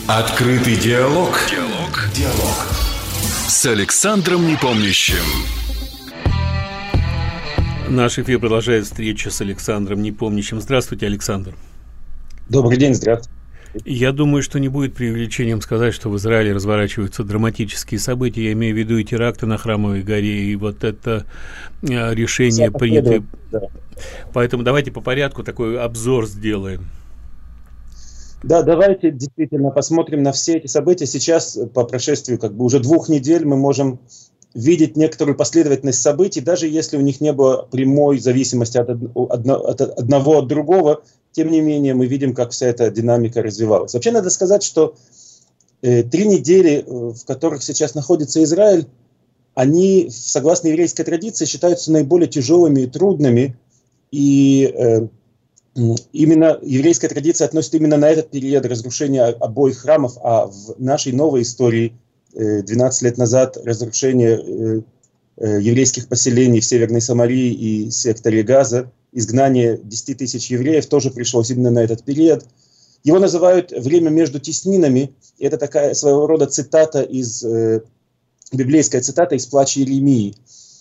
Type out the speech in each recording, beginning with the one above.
Открытый диалог. Диалог. С Александром Непомнящим. Наш эфир продолжает встреча с Александром Непомнящим. Здравствуйте, Александр. Добрый день, здравствуйте. Я думаю, что не будет преувеличением сказать, что в Израиле разворачиваются драматические события. Я имею в виду и теракты на Храмовой горе, и вот это решение принято. Да. Поэтому давайте по порядку такой обзор сделаем. Да, давайте действительно посмотрим на все эти события. Сейчас, по прошествию уже 2 недель, мы можем видеть некоторую последовательность событий, даже если у них не было прямой зависимости от одного от другого. Тем не менее, мы видим, как вся эта динамика развивалась. Вообще, надо сказать, что 3 недели, в которых сейчас находится Израиль, они, согласно еврейской традиции, считаются наиболее тяжелыми и трудными. И именно еврейская традиция относит именно на этот период разрушения обоих храмов, а в нашей новой истории 12 лет назад разрушение еврейских поселений в Северной Самарии и секторе Газа, изгнание 10 тысяч евреев тоже пришлось именно на этот период. Его называют «время между теснинами». Это такая своего рода цитата библейская цитата из «Плача Иеремии».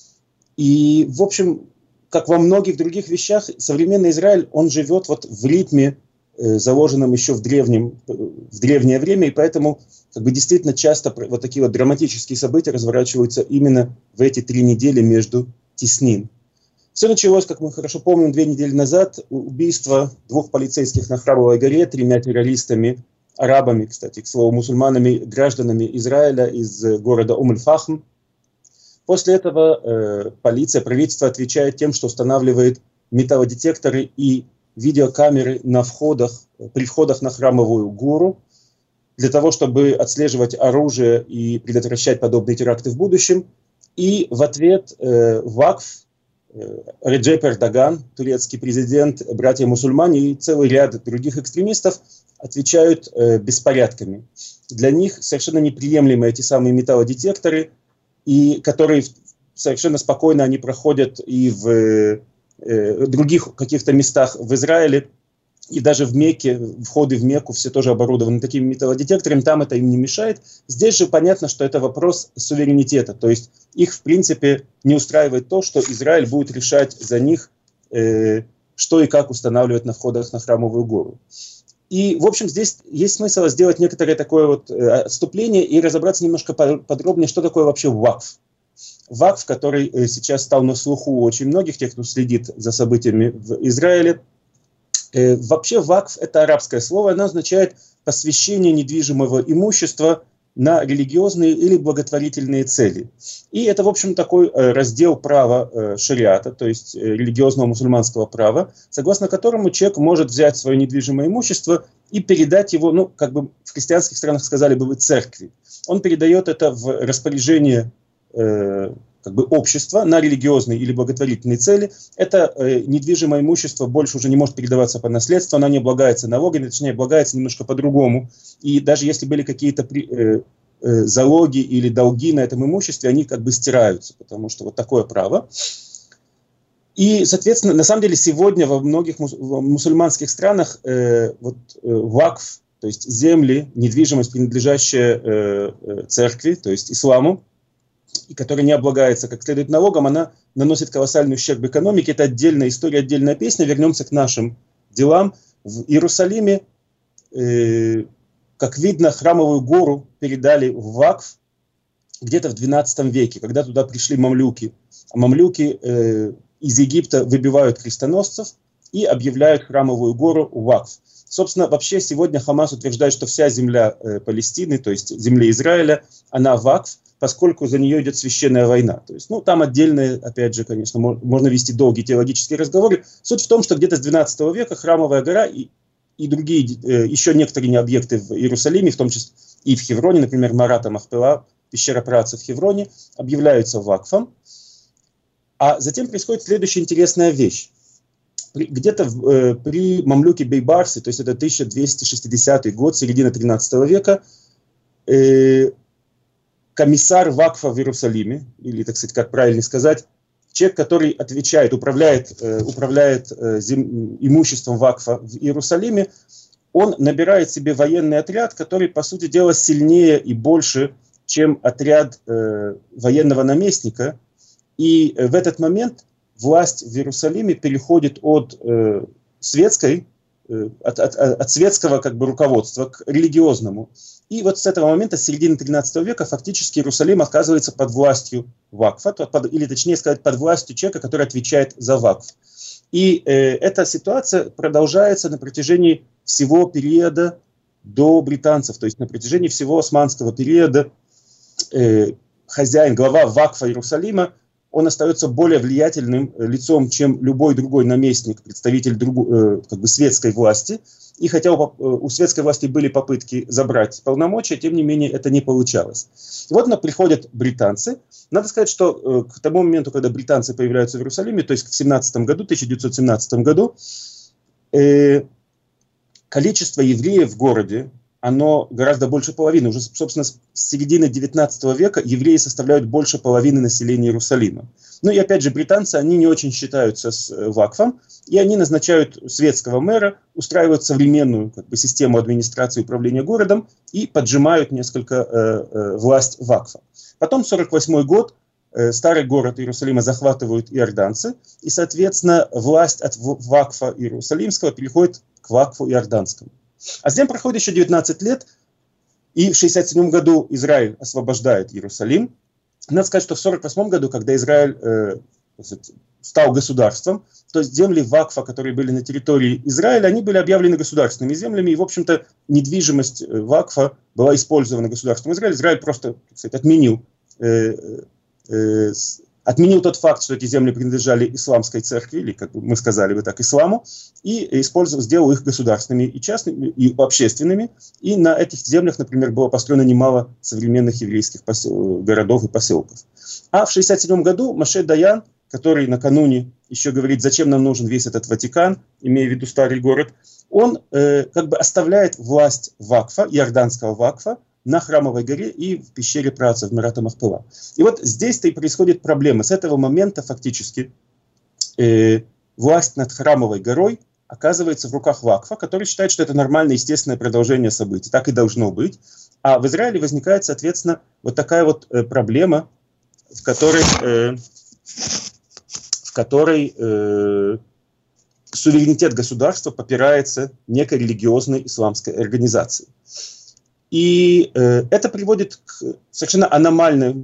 И, в общем, как во многих других вещах, современный Израиль, он живет в ритме, заложенном еще в древнее время, и поэтому действительно часто вот такие вот драматические события разворачиваются именно в эти 3 недели между теснин. Все началось, как мы хорошо помним, 2 недели назад, убийство 2 полицейских на Храмовой горе 3 террористами, арабами, кстати, к слову, мусульманами, гражданами Израиля из города Ум-эль-Фахм. После этого правительство отвечает тем, что устанавливает металлодетекторы и видеокамеры при входах на Храмовую гору, для того, чтобы отслеживать оружие и предотвращать подобные теракты в будущем. И в ответ ВАКФ, Реджеп Эрдоган, турецкий президент, братья-мусульмане и целый ряд других экстремистов отвечают беспорядками. Для них совершенно неприемлемы эти самые металлодетекторы, и которые совершенно спокойно они проходят и в других каких-то местах в Израиле, и даже в Мекке, входы в Мекку все тоже оборудованы такими металлодетекторами, там это им не мешает. Здесь же понятно, что это вопрос суверенитета, то есть их в принципе не устраивает то, что Израиль будет решать за них, что и как устанавливать на входах на Храмовую гору. И, в общем, здесь есть смысл сделать некоторое такое отступление и разобраться немножко подробнее, что такое вообще ВАКФ. ВАКФ, который сейчас стал на слуху у очень многих, тех, кто следит за событиями в Израиле. Вообще ВАКФ – это арабское слово, оно означает посвящение недвижимого имущества на религиозные или благотворительные цели. И это, в общем, такой раздел права шариата, то есть религиозного мусульманского права, согласно которому человек может взять свое недвижимое имущество и передать его, в христианских странах сказали бы, церкви. Он передает это в распоряжение общества на религиозные или благотворительные цели. Это недвижимое имущество больше уже не может передаваться по наследству, оно не облагается налогами, точнее, облагается немножко по-другому. И даже если были какие-то залоги или долги на этом имуществе, они стираются, потому что вот такое право. И, соответственно, на самом деле сегодня во многих мусульманских странах ВАКФ, то есть земли, недвижимость, принадлежащая церкви, то есть исламу, и которая не облагается как следует налогом, она наносит колоссальный ущерб экономике. Это отдельная история, отдельная песня. Вернемся к нашим делам. В Иерусалиме, как видно, Храмовую гору передали в ВАКФ где-то в XII веке, когда туда пришли мамлюки. А мамлюки из Египта выбивают крестоносцев и объявляют Храмовую гору ВАКФ. Собственно, вообще сегодня Хамас утверждает, что вся земля Палестины, то есть земля Израиля, она ВАКФ, поскольку за нее идет священная война. То есть, там отдельно, опять же, конечно, можно вести долгие теологические разговоры. Суть в том, что где-то с XII века Храмовая гора и другие, еще некоторые объекты в Иерусалиме, в том числе и в Хевроне, например, Марата Махпела, пещера праотцев в Хевроне, объявляются ВАКФом. А затем происходит следующая интересная вещь. Где-то при мамлюке Бейбарсе, то есть это 1260 год, середина 13 века, комиссар ВАКФа в Иерусалиме, или, так сказать, как правильно сказать, человек, который отвечает, управляет имуществом ВАКФа в Иерусалиме, он набирает себе военный отряд, который, по сути дела, сильнее и больше, чем отряд военного наместника. И в этот момент власть в Иерусалиме переходит от светской, от светского как бы руководства к религиозному. И вот с этого момента, с середины 13 века, фактически Иерусалим оказывается под властью вакфа, или точнее сказать, под властью человека, который отвечает за вакф. И эта ситуация продолжается на протяжении всего периода до британцев, то есть на протяжении всего османского периода хозяин, глава вакфа Иерусалима, он остается более влиятельным лицом, чем любой другой наместник, представитель как бы светской власти. И хотя у светской власти были попытки забрать полномочия, тем не менее это не получалось. И вот приходят британцы. Надо сказать, что к тому моменту, когда британцы появляются в Иерусалиме, то есть в 1917 году, количество евреев в городе, оно гораздо больше половины. Уже, собственно, с середины 19 века евреи составляют больше половины населения Иерусалима. Ну и опять же, британцы, они не очень считаются с вакфом, и они назначают светского мэра, устраивают современную как бы, систему администрации и управления городом и поджимают несколько власть вакфа. Потом, 1948 год, старый город Иерусалима захватывают иорданцы, и, соответственно, власть от вакфа иерусалимского переходит к вакфу иорданскому. А затем проходит еще 19 лет, и в 1967 году Израиль освобождает Иерусалим. Надо сказать, что в 1948 году, когда Израиль стал государством, то земли вакфа, которые были на территории Израиля, они были объявлены государственными землями, и, в общем-то, недвижимость вакфа была использована государством Израиля. Израиль просто, так сказать, отменил тот факт, что эти земли принадлежали исламской церкви, или, как бы мы сказали бы так, исламу, и сделал их государственными и частными, и общественными. И на этих землях, например, было построено немало современных еврейских городов и поселков. А в 1967 году Моше Даян, который накануне еще говорит, зачем нам нужен весь этот Ватикан, имея в виду старый город, он как бы оставляет власть вакфа, иорданского вакфа, на Храмовой горе и в пещере праотцев Мирата Махпела. И вот здесь-то и происходит проблема. С этого момента фактически власть над Храмовой горой оказывается в руках вакфа, который считает, что это нормальное, естественное продолжение событий. Так и должно быть. А в Израиле возникает, соответственно, вот такая вот проблема, в которой суверенитет государства попирается некой религиозной исламской организацией. И это приводит к совершенно аномальным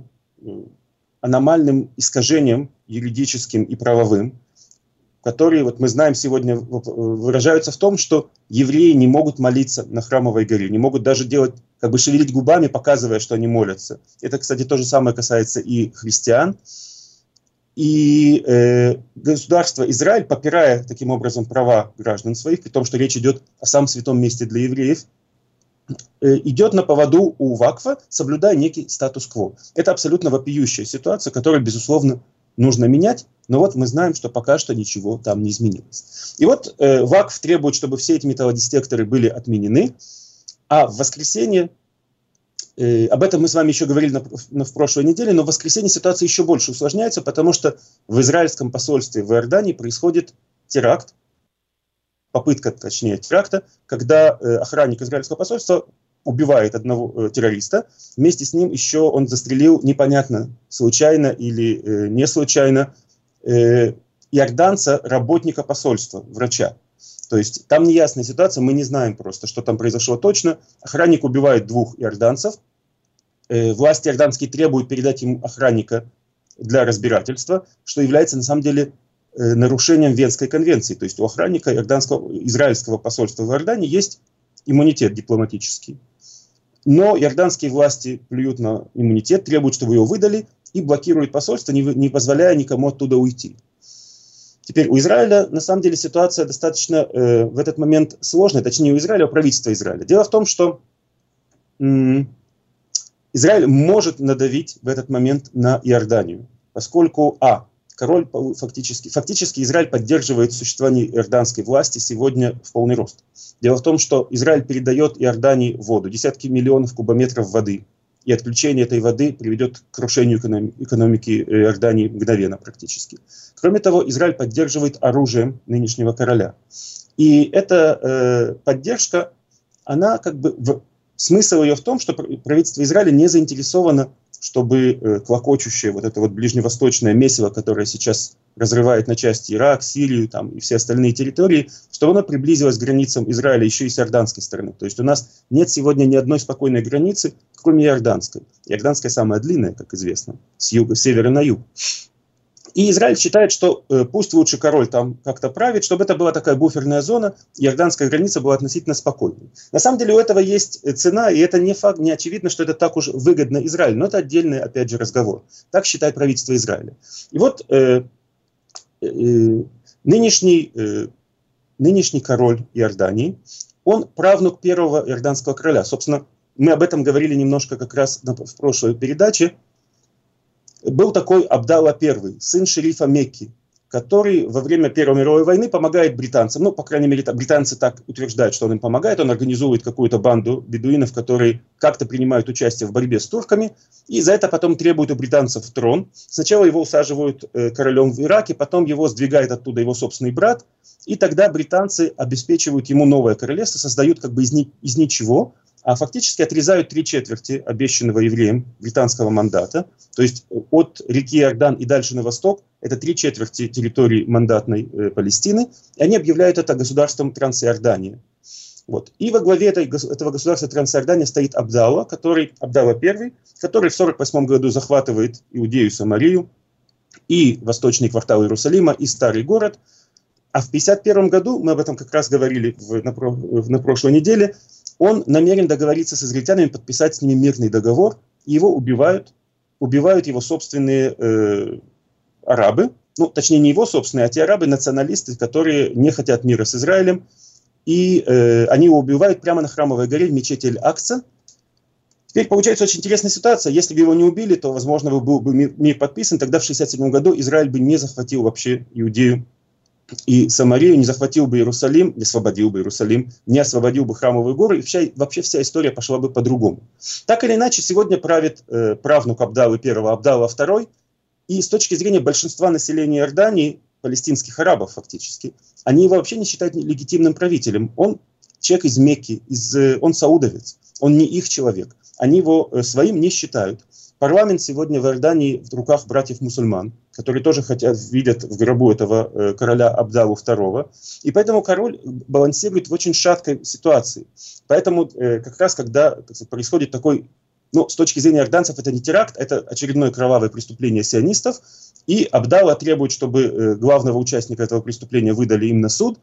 искажениям юридическим и правовым, которые, вот мы знаем сегодня, выражаются в том, что евреи не могут молиться на Храмовой горе, не могут даже делать, как бы шевелить губами, показывая, что они молятся. Это, кстати, то же самое касается и христиан. И государство Израиль, попирая таким образом права граждан своих, при том, что речь идет о самом святом месте для евреев, идет на поводу у вакфа, соблюдая некий статус-кво. Это абсолютно вопиющая ситуация, которую, безусловно, нужно менять, но вот мы знаем, что пока что ничего там не изменилось. И вот вакф требует, чтобы все эти металлодетекторы были отменены, а в воскресенье, об этом мы с вами еще говорили в прошлой неделе, но в воскресенье ситуация еще больше усложняется, потому что в израильском посольстве в Иордании происходит теракт, попытка, точнее, теракта, когда охранник израильского посольства убивает одного террориста. Вместе с ним еще он застрелил, непонятно, случайно или не случайно, иорданца, работника посольства, врача. То есть там неясная ситуация, мы не знаем просто, что там произошло точно. Охранник убивает двух иорданцев. Власти иорданские требуют передать ему охранника для разбирательства, что является на самом деле нарушением Венской конвенции. То есть у охранника израильского посольства в Иордании есть иммунитет дипломатический. Но иорданские власти плюют на иммунитет, требуют, чтобы его выдали, и блокируют посольство, не позволяя никому оттуда уйти. Теперь у Израиля, на самом деле, ситуация достаточно в этот момент сложная, точнее у Израиля, у правительства Израиля. Дело в том, что Израиль может надавить в этот момент на Иорданию, поскольку, король фактически Израиль поддерживает существование иорданской власти сегодня в полный рост. Дело в том, что Израиль передает Иордании воду, десятки миллионов кубометров воды, и отключение этой воды приведет к крушению экономики Иордании мгновенно практически. Кроме того, Израиль поддерживает оружием нынешнего короля. И эта поддержка, она как бы, смысл ее в том, что правительство Израиля не заинтересовано, чтобы клокочущее вот это вот ближневосточное месиво, которое сейчас разрывает на части Ирак, Сирию там, и все остальные территории, чтобы оно приблизилось к границам Израиля еще и с иорданской стороны. То есть у нас нет сегодня ни одной спокойной границы, кроме иорданской. Иорданская самая длинная, как известно, с севера на юг. И Израиль считает, что пусть лучше король там как-то правит, чтобы это была такая буферная зона, иорданская граница была относительно спокойной. На самом деле у этого есть цена, и это не факт, не очевидно, что это так уж выгодно Израилю, но это отдельный, опять же, разговор. Так считает правительство Израиля. И вот нынешний король Иордании, он правнук первого иорданского короля. Собственно, мы об этом говорили немножко как раз в прошлой передаче. Был такой Абдалла I, сын шерифа Мекки, который во время Первой мировой войны помогает британцам. Ну, по крайней мере, британцы так утверждают, что он им помогает. Он организует какую-то банду бедуинов, которые как-то принимают участие в борьбе с турками. И за это потом требуют у британцев трон. Сначала его усаживают королем в Ираке, потом его сдвигает оттуда его собственный брат. И тогда британцы обеспечивают ему новое королевство, создают как бы из ничего, а фактически отрезают 3/4 обещанного евреям британского мандата. То есть от реки Иордан и дальше на восток это 3/4 территории мандатной Палестины. И они объявляют это государством Трансиордания. Вот. И во главе этого государства Трансиордания стоит Абдалла I, который в 1948 году захватывает Иудею, Самарию и восточный квартал Иерусалима, и старый город. А в 1951 году, мы об этом как раз говорили на прошлой неделе, он намерен договориться с израильтянами, подписать с ними мирный договор, и его убивают его собственные арабы, ну, точнее, не его собственные, а те арабы-националисты, которые не хотят мира с Израилем, и они его убивают прямо на Храмовой горе в мечети Эль-Акса. Теперь получается очень интересная ситуация. Если бы его не убили, то, возможно, был бы мир подписан, тогда в 1967 году Израиль бы не захватил вообще Иудею и Самарию, не захватил бы Иерусалим, не освободил бы Иерусалим, не освободил бы Храмовую гору, и вообще вся история пошла бы по-другому. Так или иначе, сегодня правит правнук Абдаллы I, Абдалла II, и с точки зрения большинства населения Иордании, палестинских арабов фактически, они его вообще не считают легитимным правителем. Он человек из Мекки, он саудовец, он не их человек. Они его своим не считают. Парламент сегодня в Иордании в руках братьев-мусульман, которые тоже видят в гробу этого короля Абдаллу II. И поэтому король балансирует в очень шаткой ситуации. Поэтому как раз когда происходит такой, ну, с точки зрения иорданцев, это не теракт, это очередное кровавое преступление сионистов. И Абдалла требует, чтобы главного участника этого преступления выдали им на суд.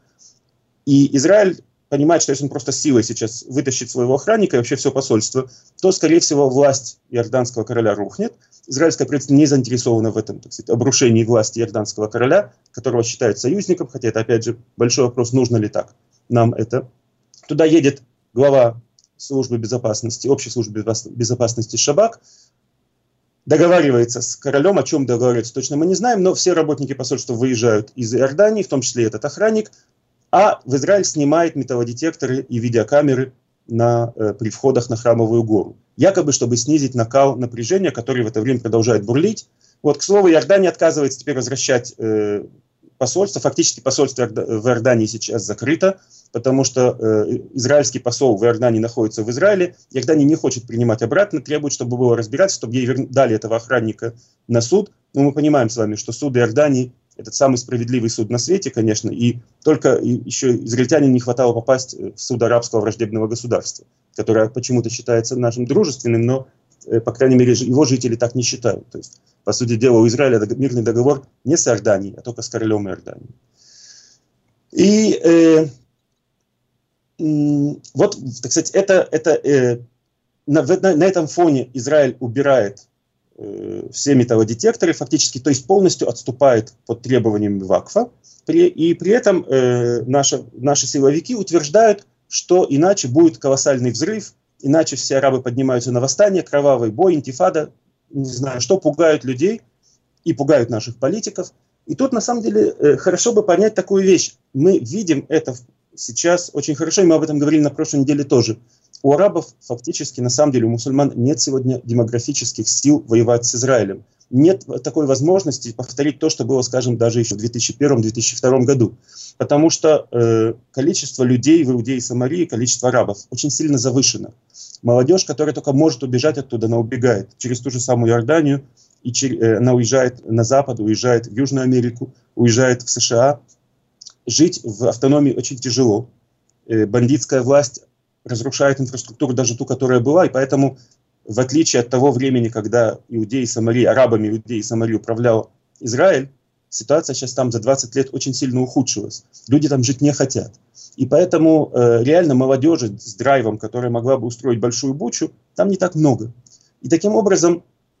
И Израиль понимает, что если он просто силой сейчас вытащит своего охранника и вообще все посольство, то, скорее всего, власть иорданского короля рухнет. Израильское правительство не заинтересовано в этом, так сказать, обрушении власти иорданского короля, которого считают союзником, хотя это, опять же, большой вопрос, нужно ли так нам это. Туда едет глава службы безопасности, общей службы безопасности Шабак, договаривается с королем, о чем договаривается, точно мы не знаем, но все работники посольства выезжают из Иордании, в том числе и этот охранник, а в Израиль снимает металлодетекторы и видеокамеры при входах на Храмовую гору. Якобы, чтобы снизить накал напряжения, который в это время продолжает бурлить. Вот, к слову, Иордания отказывается теперь возвращать посольство. Фактически посольство в Иордании сейчас закрыто, потому что израильский посол в Иордании находится в Израиле. Иордания не хочет принимать обратно, требует, чтобы было разбирательство, чтобы ей дали этого охранника на суд. Но мы понимаем с вами, что суд Иордании — этот самый справедливый суд на свете, конечно, и только еще израильтянам не хватало попасть в суд арабского враждебного государства, которое почему-то считается нашим дружественным, но, по крайней мере, его жители так не считают. То есть, по сути дела, у Израиля мирный договор не с Иорданией, а только с королем Иордании. И вот, так сказать, на этом фоне Израиль убирает все металлодетекторы, фактически, то есть полностью отступает под требованиями ВАКФа. И при этом наши силовики утверждают, что иначе будет колоссальный взрыв, иначе все арабы поднимаются на восстание, кровавый бой, интифада, не знаю, что пугают людей и пугают наших политиков. И тут, на самом деле, хорошо бы понять такую вещь. Мы видим это сейчас очень хорошо, и мы об этом говорили на прошлой неделе тоже. У арабов фактически, на самом деле, у мусульман нет сегодня демографических сил воевать с Израилем. нет такой возможности повторить то, что было, скажем, даже еще в 2001-2002 году. Потому что количество людей в Иудее и Самарии, количество арабов очень сильно завышено. Молодежь, которая только может убежать оттуда, она убегает через ту же самую Иорданию, и она уезжает на Запад, уезжает в Южную Америку, уезжает в США. Жить в автономии очень тяжело. Бандитская власть разрушает инфраструктуру, даже ту, которая была, и поэтому, в отличие от того времени, когда Иудеи и Самарии, арабами Иудеи и Самарии управлял Израиль, ситуация сейчас там за 20 лет очень сильно ухудшилась. Люди там жить не хотят. И поэтому реально молодежи с драйвом, которая могла бы устроить большую бучу, там не так много. И таким образом,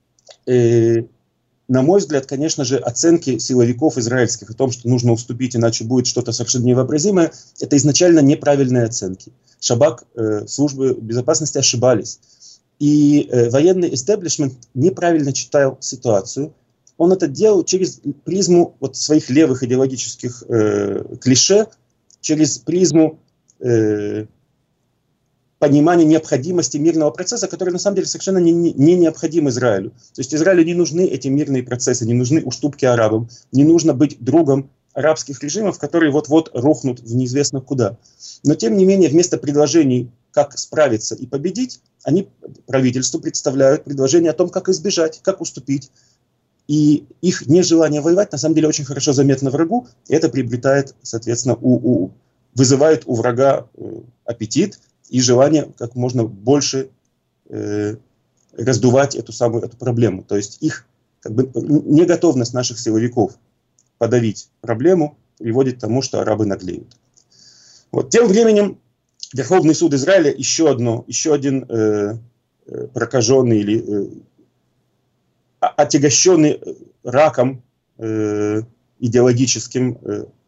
на мой взгляд, конечно же, оценки силовиков израильских о том, что нужно уступить, иначе будет что-то совершенно невообразимое, это изначально неправильные оценки. Шабак, службы безопасности ошибались. И военный истеблишмент неправильно читал ситуацию. Он это делал через призму вот своих левых идеологических клише, через призму понимания необходимости мирного процесса, который на самом деле совершенно не необходим Израилю. То есть Израилю не нужны эти мирные процессы, не нужны уступки арабам, не нужно быть другом арабских режимов, которые вот-вот рухнут в неизвестно куда. Но тем не менее, вместо предложений, как справиться и победить, они правительству представляют предложение о том, как избежать, как уступить. И их нежелание воевать на самом деле очень хорошо заметно врагу, и это приобретает, соответственно, вызывает у врага аппетит и желание как можно больше раздувать эту проблему. То есть их неготовность наших силовиков подавить проблему приводит к тому, что арабы наглеют. Вот. Тем временем Верховный суд Израиля, еще один прокаженный или отягощенный раком идеологическим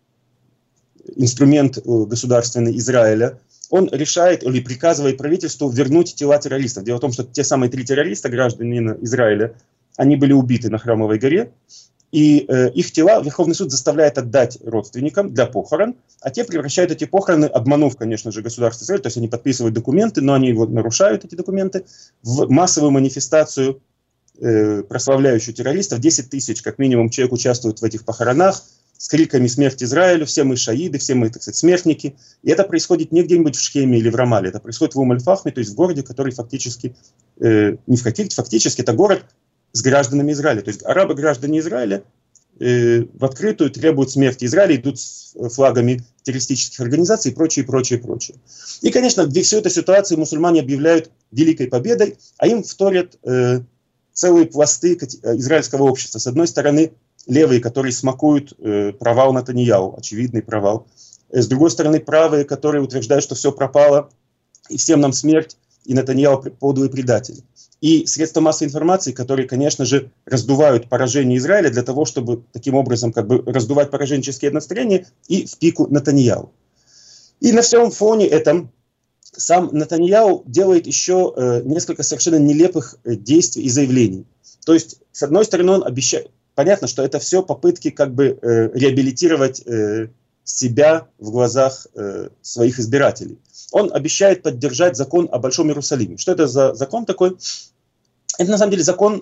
инструмент государственный Израиля, он решает или приказывает правительству вернуть тела террористов. Дело в том, что те самые 3 террориста, граждане Израиля, они были убиты на Храмовой горе, и их тела Верховный суд заставляет отдать родственникам для похорон, а те превращают эти похороны, обманув, конечно же, государство Израиль, то есть они подписывают документы, но они нарушают эти документы, в массовую манифестацию, прославляющую террористов. 10 тысяч, как минимум, человек участвуют в этих похоронах с криками «Смерть Израилю», все мы шаиды, все мы, так сказать, смертники. И это происходит не где-нибудь в Шхеме или в Рамале, это происходит в Ум-эль-Фахме, то есть в городе, который фактически, фактически это город с гражданами Израиля. То есть арабы-граждане Израиля в открытую требуют смерти Израиля, идут с флагами террористических организаций и прочее, прочее, прочее. И, конечно, в всю эту ситуацию мусульмане объявляют великой победой, а им вторят целые пласты израильского общества. С одной стороны, левые, которые смакуют провал Нетаньяху, очевидный провал. С другой стороны, правые, которые утверждают, что все пропало, и всем нам смерть, и Нетаньяху подлый предатель. И средства массовой информации, которые, конечно же, раздувают поражение Израиля для того, чтобы таким образом раздувать пораженческие настроения и в пику Нетаньяху. И на всем фоне этом сам Нетаньяху делает еще несколько совершенно нелепых действий и заявлений. То есть, с одной стороны, он обещает... Понятно, что это все попытки реабилитировать себя в глазах своих избирателей. Он обещает поддержать закон о Большом Иерусалиме. Что это за закон такой? Это на самом деле закон,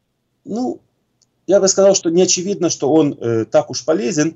я бы сказал, что не очевидно, что он так уж полезен.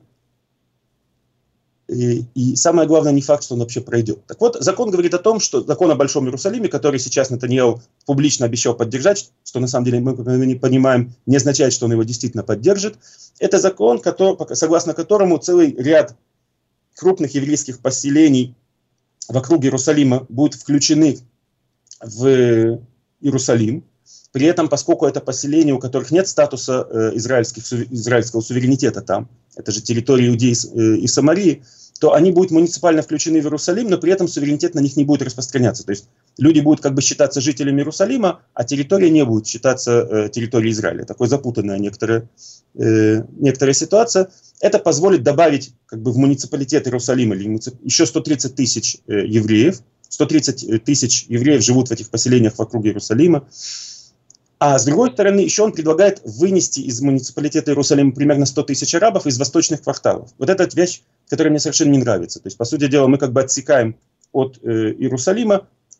И самое главное, не факт, что он вообще пройдет. Так вот, закон говорит о том, что закон о Большом Иерусалиме, который сейчас Нетаньяху публично обещал поддержать, что на самом деле мы не понимаем, не означает, что он его действительно поддержит. Это закон, согласно которому целый ряд крупных еврейских поселений вокруг Иерусалима будут включены в Иерусалим. При этом, поскольку это поселения, у которых нет статуса израильского суверенитета там, это же территория Иудеи и Самарии, то они будут муниципально включены в Иерусалим, но при этом суверенитет на них не будет распространяться. То есть люди будут считаться жителями Иерусалима, а территория не будет считаться территорией Израиля. Такой запутанная некоторая ситуация. Это позволит добавить в муниципалитет Иерусалима еще 130 тысяч евреев. 130 тысяч евреев живут в этих поселениях вокруг Иерусалима. А с другой стороны, еще он предлагает вынести из муниципалитета Иерусалима примерно 100 тысяч арабов из восточных кварталов. Вот эта вещь, которая мне совершенно не нравится. То есть, по сути дела, мы отсекаем от Иерусалима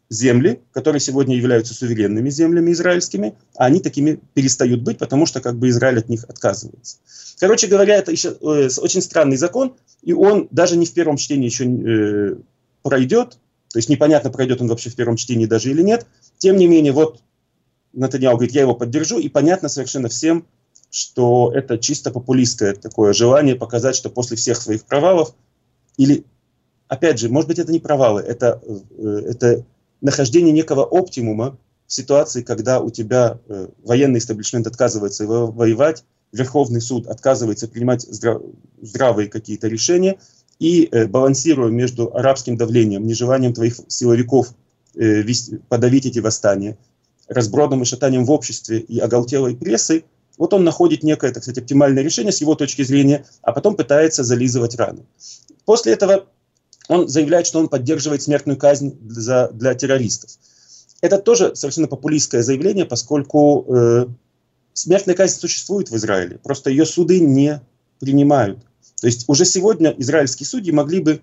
земли, которые сегодня являются суверенными землями израильскими, а они такими перестают быть, потому что как бы Израиль от них отказывается. Короче говоря, это еще очень странный закон, и он даже не в первом чтении еще пройдет, то есть непонятно, пройдет он вообще в первом чтении даже или нет. Тем не менее, вот Нетаньяху говорит, я его поддержу, и понятно совершенно всем, что это чисто популистское такое желание показать, что после всех своих провалов, или, опять же, может быть, это не провалы, это нахождение некого оптимума в ситуации, когда у тебя военный истеблишмент отказывается воевать, Верховный суд отказывается принимать здравые какие-то решения, и балансируя между арабским давлением, нежеланием твоих силовиков подавить эти восстания, разбродом и шатанием в обществе и оголтелой прессой, вот он находит некое, так сказать, оптимальное решение с его точки зрения, а потом пытается зализывать раны. После этого он заявляет, что он поддерживает смертную казнь для террористов. Это тоже совершенно популистское заявление, поскольку смертная казнь существует в Израиле, просто ее суды не принимают. То есть уже сегодня израильские судьи могли бы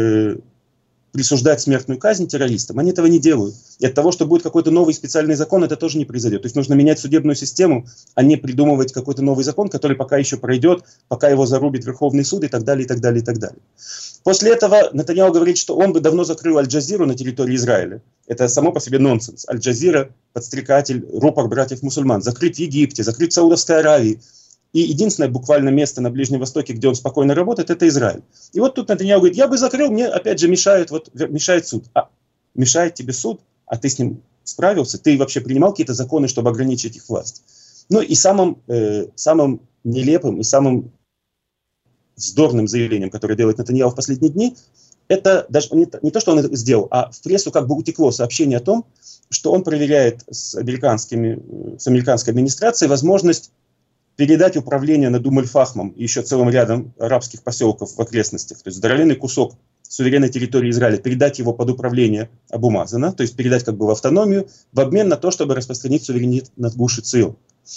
присуждать смертную казнь террористам. Они этого не делают. И от того, что будет какой-то новый специальный закон, это тоже не произойдет. То есть нужно менять судебную систему, а не придумывать какой-то новый закон, который пока еще пройдет, пока его зарубит Верховный суд и так далее, и так далее, и так далее. После этого Нетаньяху говорит, что он бы давно закрыл Аль-Джазиру на территории Израиля. Это само по себе нонсенс. Аль-Джазира, подстрекатель, рупор братьев-мусульман. Закрыть в Египте, закрыть в Саудовской Аравии. И единственное буквально место на Ближнем Востоке, где он спокойно работает, это Израиль. И вот тут Нетаньяху говорит, я бы закрыл, мне опять же мешает суд. Мешает тебе суд, а ты с ним справился? Ты вообще принимал какие-то законы, чтобы ограничить их власть? Ну и самым нелепым и самым вздорным заявлением, которое делает Нетаньяху в последние дни, это даже не то, что он это сделал, а в прессу как бы утекло сообщение о том, что он проверяет с американской администрацией возможность передать управление над Ум-эль-Фахмом и еще целым рядом арабских поселков в окрестностях, то есть здоровенный кусок суверенной территории Израиля, передать его под управление Абу Мазана, то есть передать как бы в автономию, в обмен на то, чтобы распространить суверенитет над Гуш-Ицхион.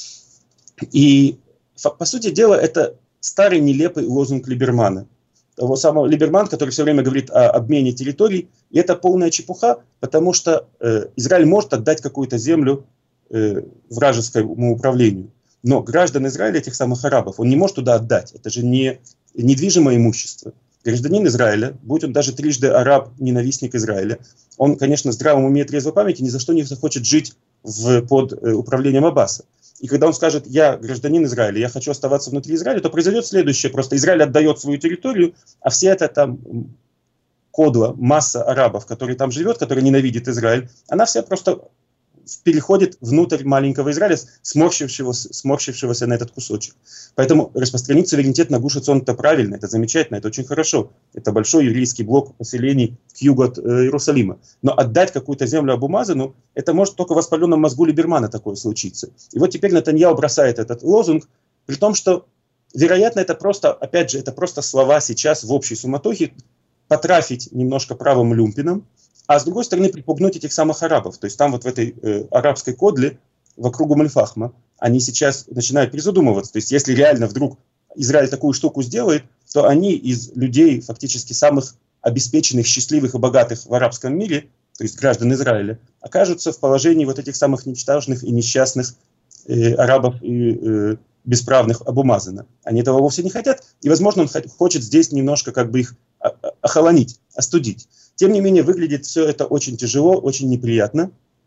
И, по сути дела, это старый нелепый лозунг Либермана. Того самого Либерман, который все время говорит о обмене территорий, и это полная чепуха, потому что Израиль может отдать какую-то землю вражескому управлению. Но граждан Израиля, этих самых арабов, он не может туда отдать. Это же не недвижимое имущество. Гражданин Израиля, будь он даже трижды араб, ненавистник Израиля, он, конечно, здравым уме и трезвой памяти ни за что не захочет жить под управлением Аббаса. И когда он скажет, я гражданин Израиля, я хочу оставаться внутри Израиля, то произойдет следующее. Просто Израиль отдает свою территорию, а вся эта там кодла, масса арабов, которые там живет, которые ненавидит Израиль, она вся просто переходит внутрь маленького Израиля, сморщившегося на этот кусочек. Поэтому распространить суверенитет на Гуш-Ицхион это правильно, это замечательно, это очень хорошо. Это большой еврейский блок поселений к югу от Иерусалима. Но отдать какую-то землю Абу Мазану, это может только в воспаленном мозгу Либермана такое случиться. И вот теперь Нетаньяху бросает этот лозунг, при том, что, вероятно, это просто, опять же, это просто слова сейчас в общей суматохе, потрафить немножко правым люмпином, а с другой стороны припугнуть этих самых арабов. То есть там вот в этой арабской кодле вокруг Ум-эль-Фахма они сейчас начинают призадумываться. То есть если реально вдруг Израиль такую штуку сделает, то они из людей фактически самых обеспеченных, счастливых и богатых в арабском мире, то есть граждан Израиля, окажутся в положении вот этих самых ничтожных и несчастных арабов и бесправных Абу Мазана. Они этого вовсе не хотят, и, возможно, он хочет здесь немножко как бы их охолонить, остудить. Тем не менее, выглядит все это очень тяжело, очень неприятно.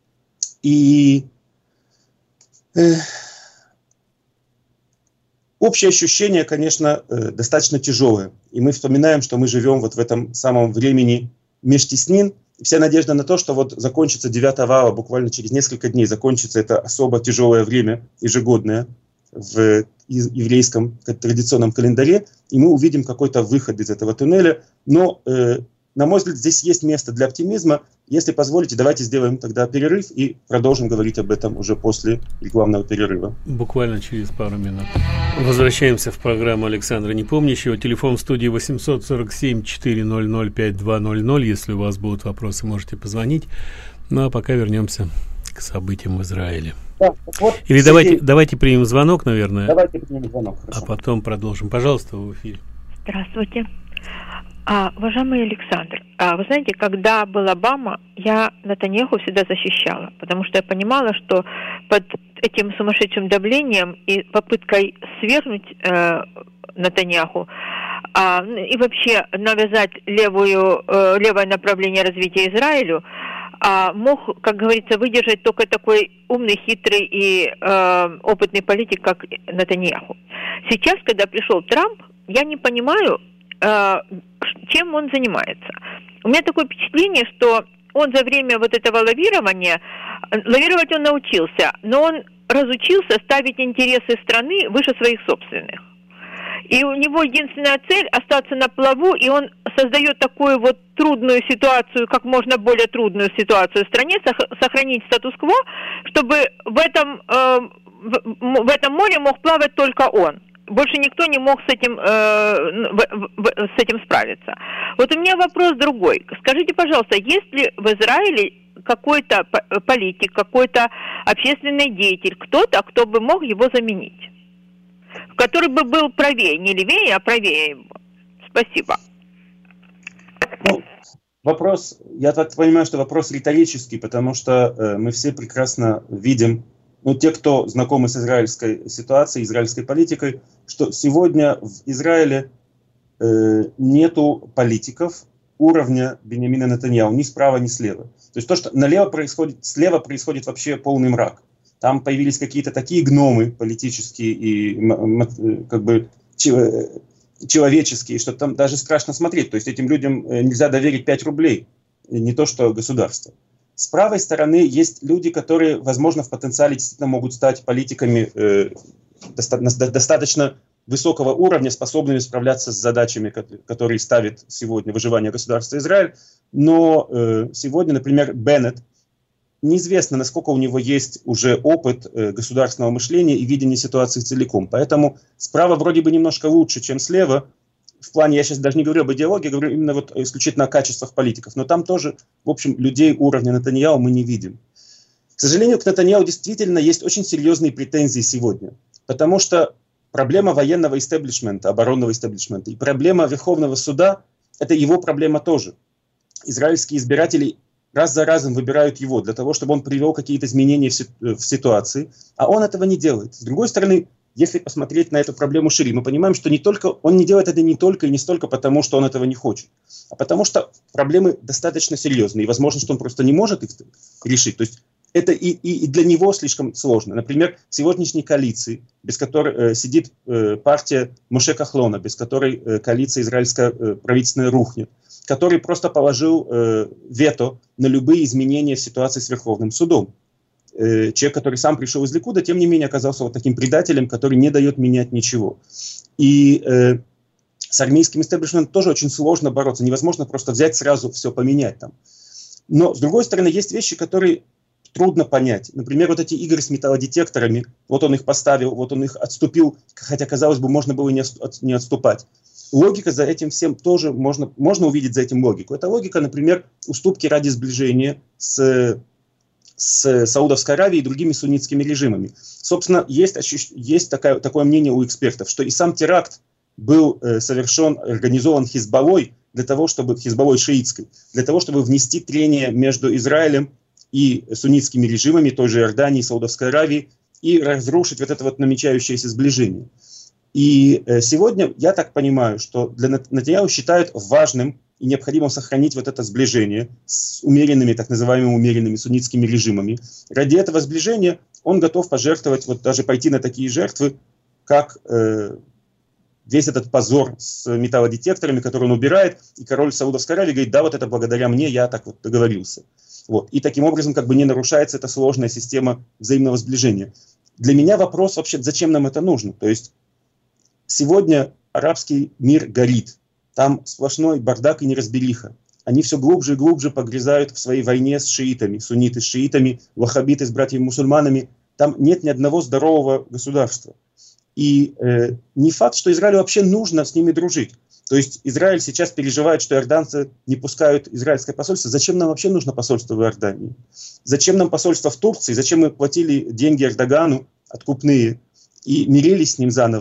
И общее ощущение, конечно, достаточно тяжелое. И мы вспоминаем, что мы живем вот в этом самом времени межтеснин. Вся надежда на то, что вот закончится 9 ава, буквально через несколько дней закончится это особо тяжелое время, ежегодное, в еврейском традиционном календаре, и мы увидим какой-то выход из этого туннеля. Но, на мой взгляд, здесь есть место для оптимизма. Если позволите, давайте сделаем тогда перерыв и продолжим говорить об этом уже после рекламного перерыва. Буквально через пару минут. Возвращаемся в программу Александра Непомнящего. Телефон в студии 847-400-5200. Если у вас будут вопросы, можете позвонить. Ну а пока вернемся к событиям в Израиле. Да, вот или давайте примем звонок, наверное. Давайте примем звонок. Хорошо. А потом продолжим. Пожалуйста, в эфире. Здравствуйте. Уважаемый Александр, вы знаете, когда был Обама, я Нетаньяху всегда защищала, потому что я понимала, что под этим сумасшедшим давлением и попыткой свергнуть Нетаньяху и вообще навязать левое направление развития Израилю, мог, как говорится, выдержать только такой умный, хитрый и опытный политик, как Нетаньяху. Сейчас, когда пришел Трамп, я не понимаю, чем он занимается. У меня такое впечатление, что он за время вот этого лавирования, лавировать он научился, но он разучился ставить интересы страны выше своих собственных. И у него единственная цель остаться на плаву, и он создает такую вот трудную ситуацию, как можно более трудную ситуацию в стране, сохранить статус-кво, чтобы в этом море мог плавать только он. Больше никто не мог с этим справиться. Вот у меня вопрос другой. Скажите, пожалуйста, есть ли в Израиле какой-то политик, какой-то общественный деятель, кто-то, кто бы мог его заменить? Который бы был правее, не левее, а правее его. Спасибо. Вопрос, я так понимаю, что вопрос риторический, потому что мы все прекрасно видим, те, кто знакомы с израильской ситуацией, израильской политикой, что сегодня в Израиле нету политиков уровня Биньямина Нетаньяху ни справа, ни слева. То есть то, что слева происходит вообще полный мрак. Там появились какие-то такие гномы политические и как бы человеческие, что там даже страшно смотреть. То есть этим людям нельзя доверить 5 рублей, не то что государство. С правой стороны есть люди, которые, возможно, в потенциале действительно могут стать политиками достаточно высокого уровня, способными справляться с задачами, которые ставит сегодня выживание государства Израиль. Но сегодня, например, Беннет, неизвестно, насколько у него есть уже опыт государственного мышления и видения ситуации целиком. Поэтому справа вроде бы немножко лучше, чем слева. В плане, я сейчас даже не говорю об идеологии, говорю именно вот исключительно о качествах политиков. Но там тоже, в общем, людей уровня Нетаньяху мы не видим. К сожалению, к Нетаньяху действительно есть очень серьезные претензии сегодня. Потому что проблема военного истеблишмента, оборонного истеблишмента и проблема Верховного суда – это его проблема тоже. Израильские избиратели раз за разом выбирают его для того, чтобы он привел какие-то изменения в ситуации, а он этого не делает. С другой стороны, если посмотреть на эту проблему шире, мы понимаем, что он не делает это не только и не столько потому, что он этого не хочет, а потому что проблемы достаточно серьезные, и возможно, что он просто не может их решить. То есть это и для него слишком сложно. Например, в сегодняшней коалиции, без которой сидит партия Моше Кахлона, без которой коалиция израильская правительственная рухнет, который просто положил вето на любые изменения в ситуации с Верховным судом. Человек, который сам пришел из Ликуда, тем не менее оказался вот таким предателем, который не дает менять ничего. И с армейским истеблишментом тоже очень сложно бороться. Невозможно просто взять сразу все поменять там. Но, с другой стороны, есть вещи, которые трудно понять. Например, вот эти игры с металлодетекторами. Вот он их поставил, вот он их отступил, хотя, казалось бы, можно было не отступать. Логика за этим всем тоже можно увидеть за этим логику. Это логика, например, уступки ради сближения с Саудовской Аравией и другими суннитскими режимами. Собственно, есть такое мнение у экспертов, что и сам теракт был организован Хизбаллой, Хизбаллой шиитской, для того, чтобы внести трение между Израилем и суннитскими режимами той же Иордании, Саудовской Аравии и разрушить вот это вот намечающееся сближение. И сегодня, я так понимаю, что для Нетаньяху считают важным и необходимо сохранить вот это сближение с умеренными, так называемыми умеренными суннитскими режимами. Ради этого сближения он готов пожертвовать, вот даже пойти на такие жертвы, как весь этот позор с металлодетекторами, который он убирает, и король Саудовской Аравии говорит, да, вот это благодаря мне, я так вот договорился. Вот. И таким образом как бы не нарушается эта сложная система взаимного сближения. Для меня вопрос вообще, зачем нам это нужно? То есть сегодня арабский мир горит. Там сплошной бардак и неразбериха. Они все глубже и глубже погрязают в своей войне с шиитами, сунниты с шиитами, ваххабиты с братьями-мусульманами. Там нет ни одного здорового государства. И не факт, что Израилю вообще нужно с ними дружить. То есть Израиль сейчас переживает, что иорданцы не пускают израильское посольство. Зачем нам вообще нужно посольство в Иордании? Зачем нам посольство в Турции? Зачем мы платили деньги Эрдогану, откупные, и мирились с ним заново,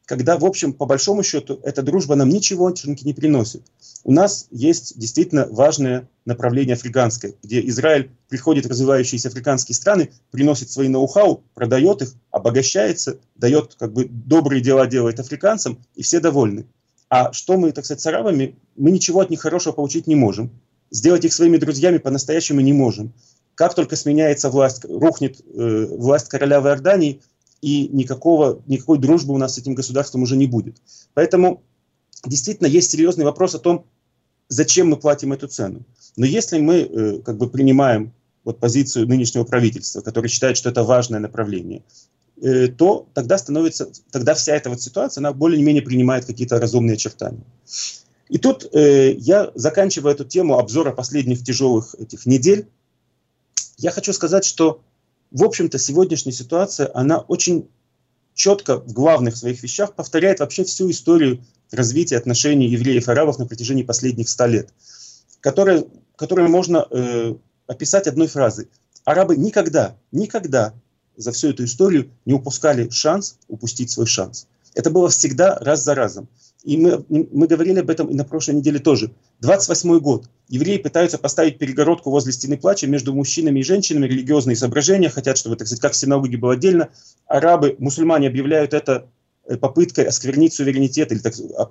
когда, в общем, по большому счету, эта дружба нам ничего не приносит. У нас есть действительно важное направление африканское, где Израиль приходит в развивающиеся африканские страны, приносит свои ноу-хау, продает их, обогащается, дает добрые дела делает африканцам, и все довольны. А что мы, так сказать, с арабами, мы ничего от них хорошего получить не можем. Сделать их своими друзьями по-настоящему не можем. Как только сменяется власть, рухнет власть короля в Иордании, и никакой дружбы у нас с этим государством уже не будет. Поэтому действительно есть серьезный вопрос о том, зачем мы платим эту цену. Но если мы принимаем позицию нынешнего правительства, которое считает, что это важное направление, то тогда вся эта ситуация, она более-менее принимает какие-то разумные очертания. И тут я заканчиваю эту тему обзора последних тяжелых этих недель. Я хочу сказать, что в общем-то, сегодняшняя ситуация, она очень четко в главных своих вещах повторяет вообще всю историю развития отношений евреев и арабов на протяжении последних 100 лет, которые можно описать одной фразой. Арабы никогда за всю эту историю не упускали шанс упустить свой шанс. Это было всегда раз за разом. И мы говорили об этом и на прошлой неделе тоже. 28-й год. Евреи пытаются поставить перегородку возле стены плача между мужчинами и женщинами, религиозные соображения, хотят, чтобы, так сказать, как в синагоге было отдельно. Арабы, мусульмане объявляют это попыткой осквернить суверенитет, или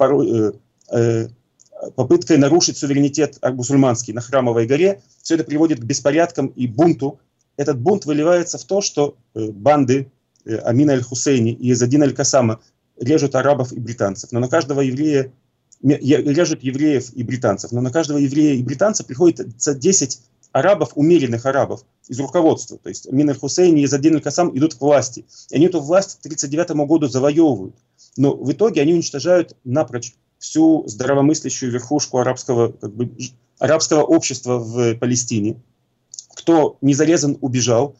попыткой нарушить суверенитет мусульманский на Храмовой горе. Все это приводит к беспорядкам и бунту. Этот бунт выливается в то, что банды Амина аль-Хусейни и Изаддина аль-Кассама режут арабов и британцев, но на каждого еврея режут евреев и британцев, но на каждого еврея и британца приходится 10 арабов, умеренных арабов из руководства. То есть Амин аль-Хусейни и Изаддин аль-Кассам идут к власти. И они эту власть к 1939 году завоевывают. Но в итоге они уничтожают напрочь всю здравомыслящую верхушку арабского общества в Палестине. Кто не зарезан, убежал.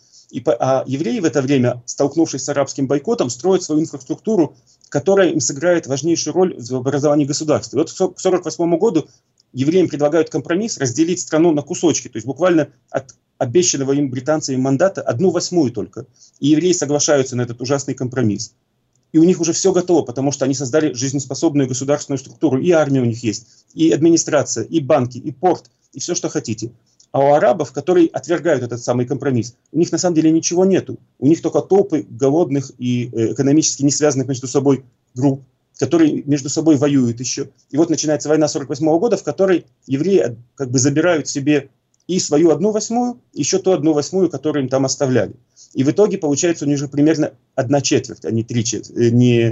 А евреи в это время, столкнувшись с арабским бойкотом, строят свою инфраструктуру, которая им сыграет важнейшую роль в образовании государства. И вот к 1948 году евреям предлагают компромисс разделить страну на кусочки, то есть буквально от обещанного им британцами мандата 1/8 только. И евреи соглашаются на этот ужасный компромисс. И у них уже все готово, потому что они создали жизнеспособную государственную структуру. И армия у них есть, и администрация, и банки, и порт, и все, что хотите. А у арабов, которые отвергают этот самый компромисс, у них на самом деле ничего нету. У них только толпы голодных и экономически не связанных между собой групп, которые между собой воюют еще. И вот начинается война 1948 года, в которой евреи забирают себе и свою 1/8, еще ту 1/8, которую им там оставляли. И в итоге получается у них уже примерно 1/4, а не 3/4,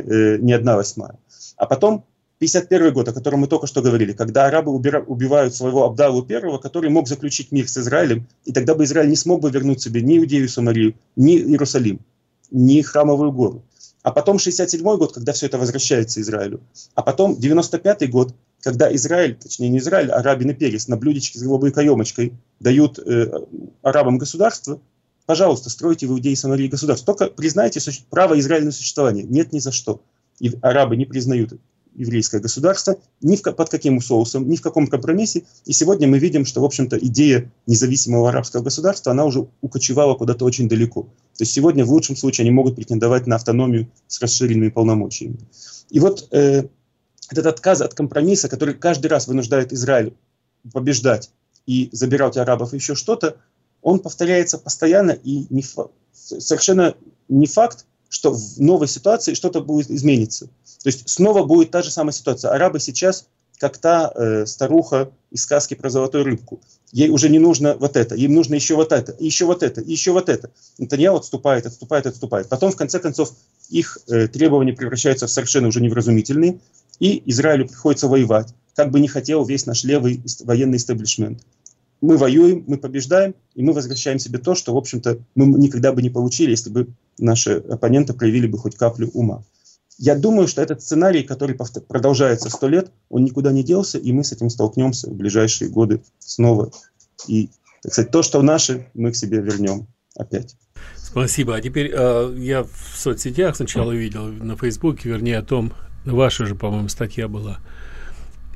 не 1/8. А потом 1951 год, о котором мы только что говорили, когда арабы убивают своего Абдаллу I, который мог заключить мир с Израилем, и тогда бы Израиль не смог бы вернуть себе ни Иудею и Самарию, ни Иерусалим, ни Храмовую гору. А потом 1967 год, когда все это возвращается Израилю. А потом 1995 год, когда Израиль, точнее не Израиль, а Рабин и Перес на блюдечке с голубой каемочкой дают арабам государство. Пожалуйста, стройте в Иудее и Самарии государство. Только признайте право Израиля на существование. Нет ни за что. И арабы не признают еврейское государство, ни под каким соусом, ни в каком компромиссе. И сегодня мы видим, что, в общем-то, идея независимого арабского государства, она уже укочевала куда-то очень далеко. То есть сегодня, в лучшем случае, они могут претендовать на автономию с расширенными полномочиями. И вот этот отказ от компромисса, который каждый раз вынуждает Израиль побеждать и забирать у арабов еще что-то, он повторяется постоянно, и совершенно не факт, что в новой ситуации что-то будет измениться. То есть снова будет та же самая ситуация. Арабы сейчас, как та старуха из сказки про золотую рыбку. Ей уже не нужно вот это, им нужно еще вот это, и еще вот это, и еще вот это. Нетаньяху отступает. Потом, в конце концов, их требования превращаются в совершенно уже невразумительные, и Израилю приходится воевать, как бы не хотел весь наш левый военный истеблишмент. Мы воюем, мы побеждаем, и мы возвращаем себе то, что, в общем-то, мы никогда бы не получили, если бы наши оппоненты проявили бы хоть каплю ума. Я думаю, что этот сценарий, который продолжается 100 лет, он никуда не делся, и мы с этим столкнемся в ближайшие годы снова. И, так сказать, то, что наше, мы к себе вернем опять. Спасибо. А теперь я в соцсетях сначала видел, на Фейсбуке, вернее, о том, ваша же, по-моему, статья была,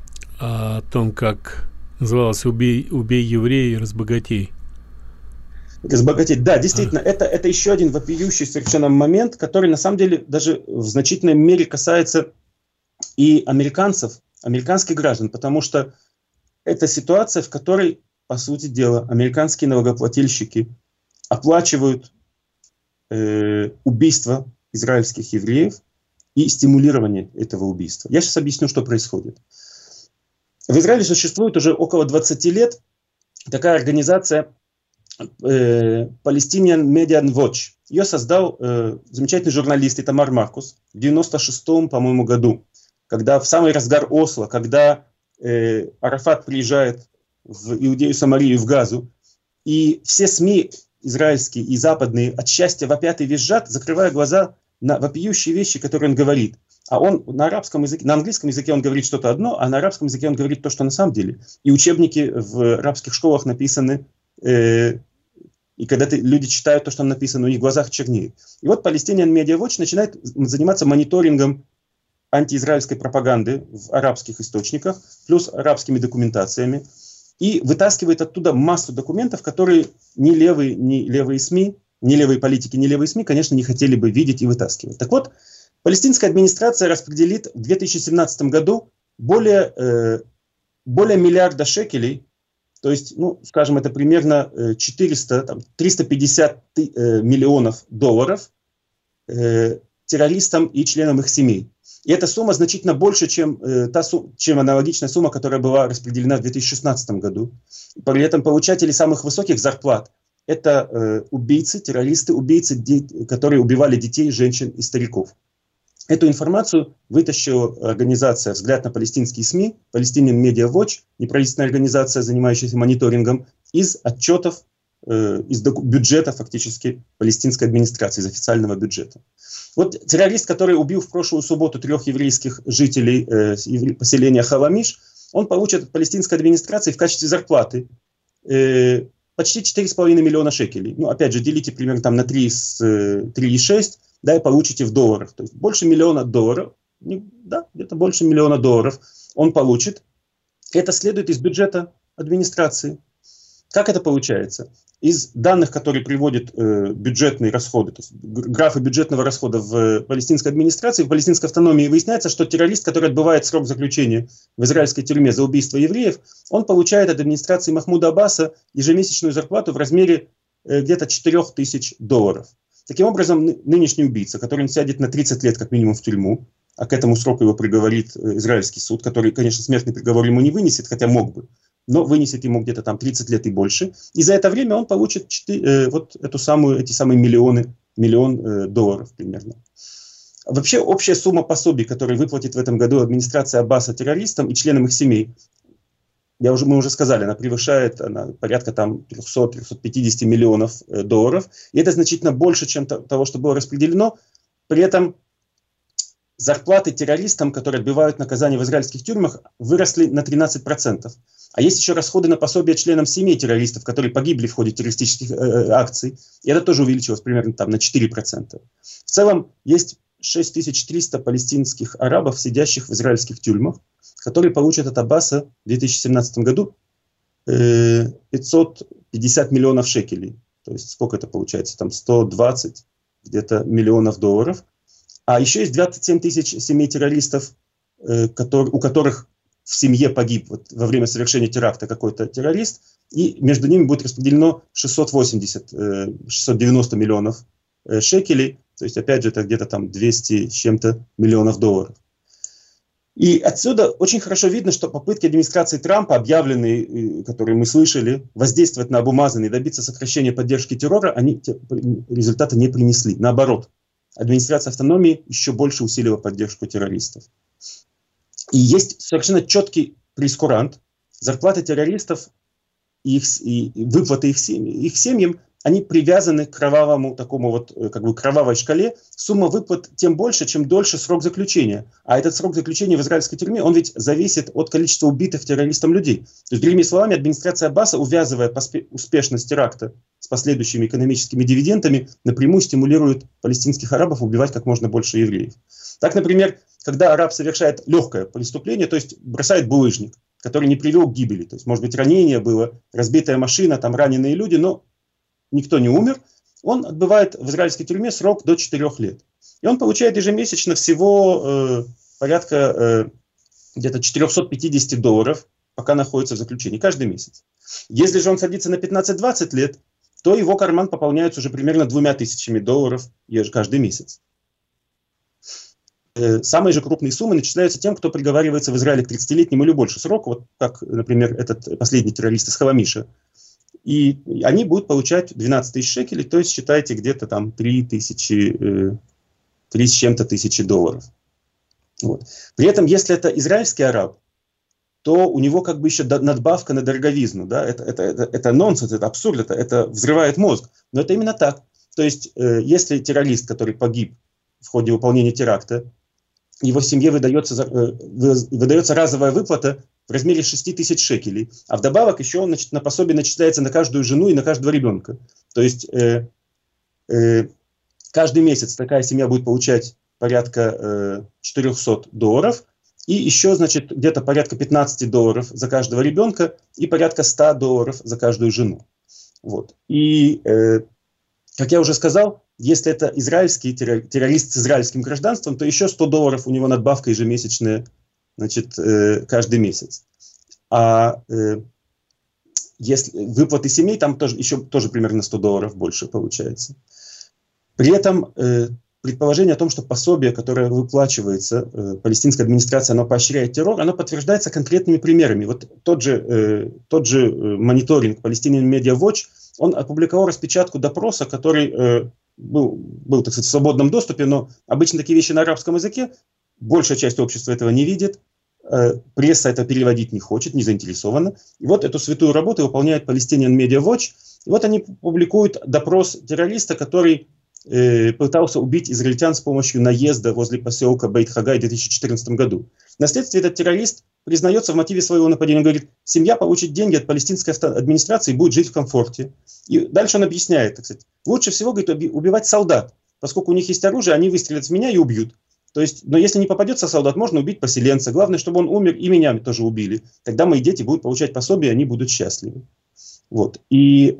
о том, как называлась «Убей еврея и разбогатей». разбогатеть. Да, действительно, это еще один вопиющий совершенно момент, который на самом деле даже в значительной мере касается и американцев, американских граждан, потому что это ситуация, в которой, по сути дела, американские налогоплательщики оплачивают убийство израильских евреев и стимулирование этого убийства. Я сейчас объясню, что происходит. В Израиле существует уже около 20 лет такая организация Palestinian Media Watch. Ее создал замечательный журналист Итамар Маркус в 96-м, по-моему, году, когда в самый разгар Осло, когда Арафат приезжает в Иудею, Самарию, в Газу, и все СМИ израильские и западные от счастья вопят и визжат, закрывая глаза на вопиющие вещи, которые он говорит. А он на арабском языке, на английском языке он говорит что-то одно, а на арабском языке он говорит то, что на самом деле. И учебники в арабских школах написаны, и когда люди читают то, что там написано, у них в глазах чернеет. И вот Palestinian Media Watch начинает заниматься мониторингом антиизраильской пропаганды в арабских источниках, плюс арабскими документациями, и вытаскивает оттуда массу документов, которые ни левые СМИ, ни левые политики, ни левые СМИ, конечно, не хотели бы видеть и вытаскивать. Так вот, палестинская администрация распределит в 2017 году более миллиарда шекелей, то есть, скажем, это примерно 350 миллионов долларов террористам и членам их семей. И эта сумма значительно больше, чем аналогичная сумма, которая была распределена в 2016 году. При этом получатели самых высоких зарплат – это убийцы, террористы, убийцы, которые убивали детей, женщин и стариков. Эту информацию вытащила организация «Взгляд на палестинские СМИ», Palestinian Media Watch, неправительственная организация, занимающаяся мониторингом, из отчетов, из бюджета фактически палестинской администрации, из официального бюджета. Вот террорист, который убил в прошлую субботу 3 еврейских жителей поселения Халамиш, он получит от палестинской администрации в качестве зарплаты почти 4,5 миллиона шекелей. Опять же, делите примерно там на 3,6, да, и получите в долларах. То есть больше $1 миллион, да, где-то больше $1 миллион он получит. Это следует из бюджета администрации. Как это получается? Из данных, которые приводят бюджетные расходы, то есть графы бюджетного расхода в палестинской администрации, в палестинской автономии, выясняется, что террорист, который отбывает срок заключения в израильской тюрьме за убийство евреев, он получает от администрации Махмуда Аббаса ежемесячную зарплату в размере где-то $4000. Таким образом, нынешний убийца, который сядет на 30 лет как минимум в тюрьму, а к этому сроку его приговорит израильский суд, который, конечно, смертный приговор ему не вынесет, хотя мог бы, но вынесет ему где-то там 30 лет и больше. И за это время он получит эти самые миллион долларов примерно. Вообще общая сумма пособий, которую выплатит в этом году администрация Аббаса террористам и членам их семей, мы уже сказали, она превышает порядка там 300-350 миллионов долларов. И это значительно больше, чем того, что было распределено. При этом зарплаты террористам, которые отбывают наказание в израильских тюрьмах, выросли на 13%. А есть еще расходы на пособие членам семей террористов, которые погибли в ходе террористических акций. И это тоже увеличилось примерно там на 4%. В целом есть 6300 палестинских арабов, сидящих в израильских тюрьмах, которые получат от Аббаса в 2017 году 550 миллионов шекелей. То есть сколько это получается? Там 120 где-то миллионов долларов. А еще есть 27 тысяч семей террористов, у которых в семье погиб во время совершения теракта какой-то террорист, и между ними будет распределено 690 миллионов шекелей, то есть опять же это где-то там 200 с чем-то миллионов долларов. И отсюда очень хорошо видно, что попытки администрации Трампа, объявленные, которые мы слышали, воздействовать на Абу Мазана и добиться сокращения поддержки террора, они результата не принесли. Наоборот, администрация автономии еще больше усилила поддержку террористов. И есть совершенно четкий прейскурант. Зарплаты террористов и выплаты их семьям, они привязаны к кровавому, кровавой шкале. Сумма выплат тем больше, чем дольше срок заключения. А этот срок заключения в израильской тюрьме, он ведь зависит от количества убитых террористом людей. То есть, другими словами, администрация Аббаса, увязывая успешность теракта с последующими экономическими дивидендами, напрямую стимулирует палестинских арабов убивать как можно больше евреев. Так, например, когда араб совершает легкое преступление, то есть бросает булыжник, который не привел к гибели, то есть, может быть, ранение было, разбитая машина, там раненые люди, но никто не умер, он отбывает в израильской тюрьме срок до 4 лет. И он получает ежемесячно всего порядка где-то $450, пока находится в заключении, каждый месяц. Если же он садится на 15-20 лет, то его карман пополняется уже примерно $2000 каждый месяц. Самые же крупные суммы начисляются тем, кто приговаривается в Израиле к 30-летнему или больше сроку, вот как, например, этот последний террорист из Халамиша. И они будут получать 12 тысяч шекелей, то есть считайте где-то там 3 с чем-то тысячи долларов. Вот. При этом, если это израильский араб, то у него как бы еще надбавка на дороговизну. Да? Это нонсенс, это абсурд, это взрывает мозг. Но это именно так. То есть, если террорист, который погиб в ходе выполнения теракта, его семье выдается разовая выплата в размере 6 тысяч шекелей, а вдобавок еще на пособие начисляется на каждую жену и на каждого ребенка. То есть каждый месяц такая семья будет получать порядка $400, и еще, значит, где-то порядка $15 за каждого ребенка и порядка $100 за каждую жену. Вот. И, как я уже сказал, если это израильский террорист с израильским гражданством, то еще $100 у него надбавка ежемесячная, значит, каждый месяц. А если выплаты семей, там тоже примерно $100 больше получается. При этом предположение о том, что пособие, которое выплачивается палестинской администрацией, оно поощряет террор, оно подтверждается конкретными примерами. Вот тот же мониторинг Palestinian Media Watch, он опубликовал распечатку допроса, который был, так сказать, в свободном доступе, но обычно такие вещи на арабском языке, большая часть общества этого не видит, пресса это переводить не хочет, не заинтересована. И вот эту святую работу выполняет Palestinian Media Watch. И вот они публикуют допрос террориста, который пытался убить израильтян с помощью наезда возле поселка Бейт-Хагай в 2014 году. Вследствие этот террорист признается в мотиве своего нападения. Он говорит, семья получит деньги от палестинской администрации и будет жить в комфорте. И дальше он объясняет, так сказать, лучше всего, говорит, убивать солдат, поскольку у них есть оружие, они выстрелят в меня и убьют. То есть, но если не попадется солдат, можно убить поселенца. Главное, чтобы он умер и меня тоже убили. Тогда мои дети будут получать пособие, они будут счастливы. Вот. И,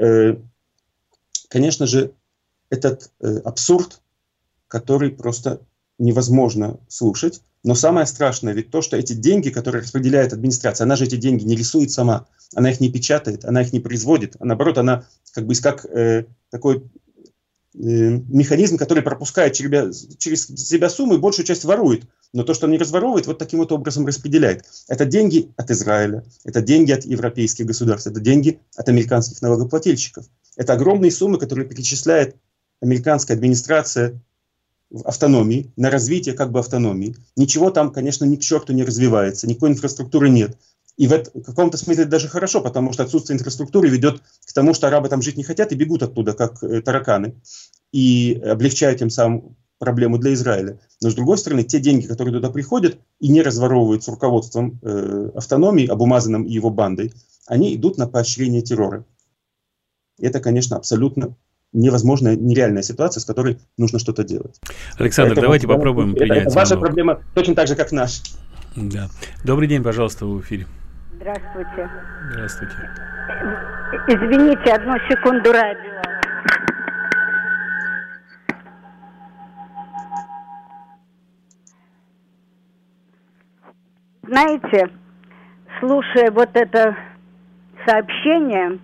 конечно же, этот абсурд, который просто невозможно слушать. Но самое страшное ведь то, что эти деньги, которые распределяет администрация, она же эти деньги не рисует сама, она их не печатает, она их не производит, а наоборот, она как бы такой механизм, который пропускает через себя суммы и большую часть ворует. Но то, что он не разворовывает, вот таким вот образом распределяет. Это деньги от Израиля, это деньги от европейских государств, это деньги от американских налогоплательщиков. Это огромные суммы, которые перечисляет американская администрация в автономии, на развитие как бы автономии. Ничего там, конечно, ни к черту не развивается, никакой инфраструктуры нет. И в каком-то смысле это даже хорошо, потому что отсутствие инфраструктуры ведет к тому, что арабы там жить не хотят и бегут оттуда, как тараканы, и облегчают тем самым проблему для Израиля. Но с другой стороны, те деньги, которые туда приходят и не разворовывают с руководством автономии, Абу-Мазаном и его бандой, они идут на поощрение террора. И это, конечно, абсолютно невозможная, нереальная ситуация, с которой нужно что-то делать. Александр, поэтому давайте попробуем принять звонок. Ваша проблема точно так же, как наша. Да. Добрый день, пожалуйста, в эфире. Здравствуйте. Здравствуйте. Извините, одну секунду радио. Знаете, слушая вот это сообщение,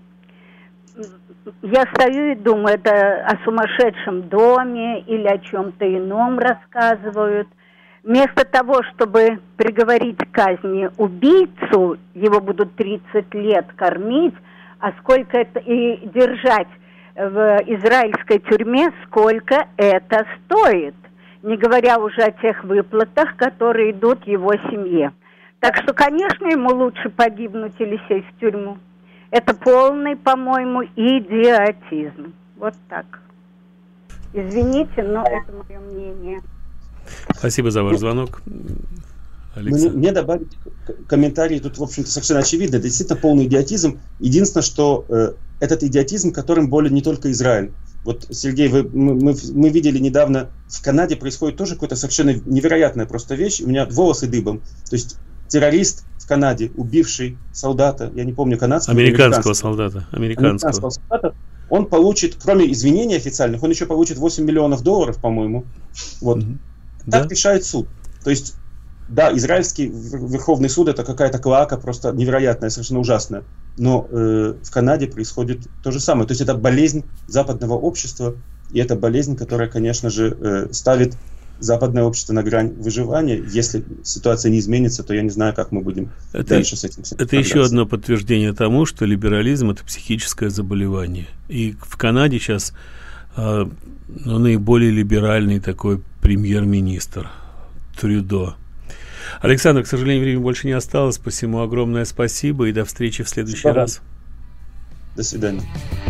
я стою и думаю, это о сумасшедшем доме или о чем-то ином рассказывают. Вместо того, чтобы приговорить к казни убийцу, его будут 30 лет кормить, а сколько это и держать в израильской тюрьме, сколько это стоит, не говоря уже о тех выплатах, которые идут его семье. Так что, конечно, ему лучше погибнуть или сесть в тюрьму. Это полный, по-моему, идиотизм. Вот так. Извините, но это мое мнение. Спасибо за ваш звонок. Мне добавить комментарий, тут, в общем-то, совершенно очевидно. Это действительно полный идиотизм. Единственное, что этот идиотизм, которым болен не только Израиль. Вот, Сергей, мы видели недавно, в Канаде происходит тоже какая-то совершенно невероятная просто вещь. У меня волосы дыбом. То есть террорист в Канаде, убивший солдата, я не помню, канадского, американского солдата, он получит, кроме извинений официальных, он еще получит $8 миллионов, по-моему. Вот. Так решает суд. То есть, да, израильский Верховный суд — это какая-то клоака просто невероятная, совершенно ужасная. Но в Канаде происходит то же самое. То есть это болезнь западного общества, и это болезнь, которая, конечно же, ставит западное общество на грань выживания. Если ситуация не изменится, то я не знаю, как мы будем дальше с этим справляться. Это еще одно подтверждение тому, что либерализм — это психическое заболевание. И в Канаде сейчас наиболее либеральный такой премьер-министр Трюдо. Александр, к сожалению, времени больше не осталось, посему огромное спасибо и до встречи в следующий раз. До свидания.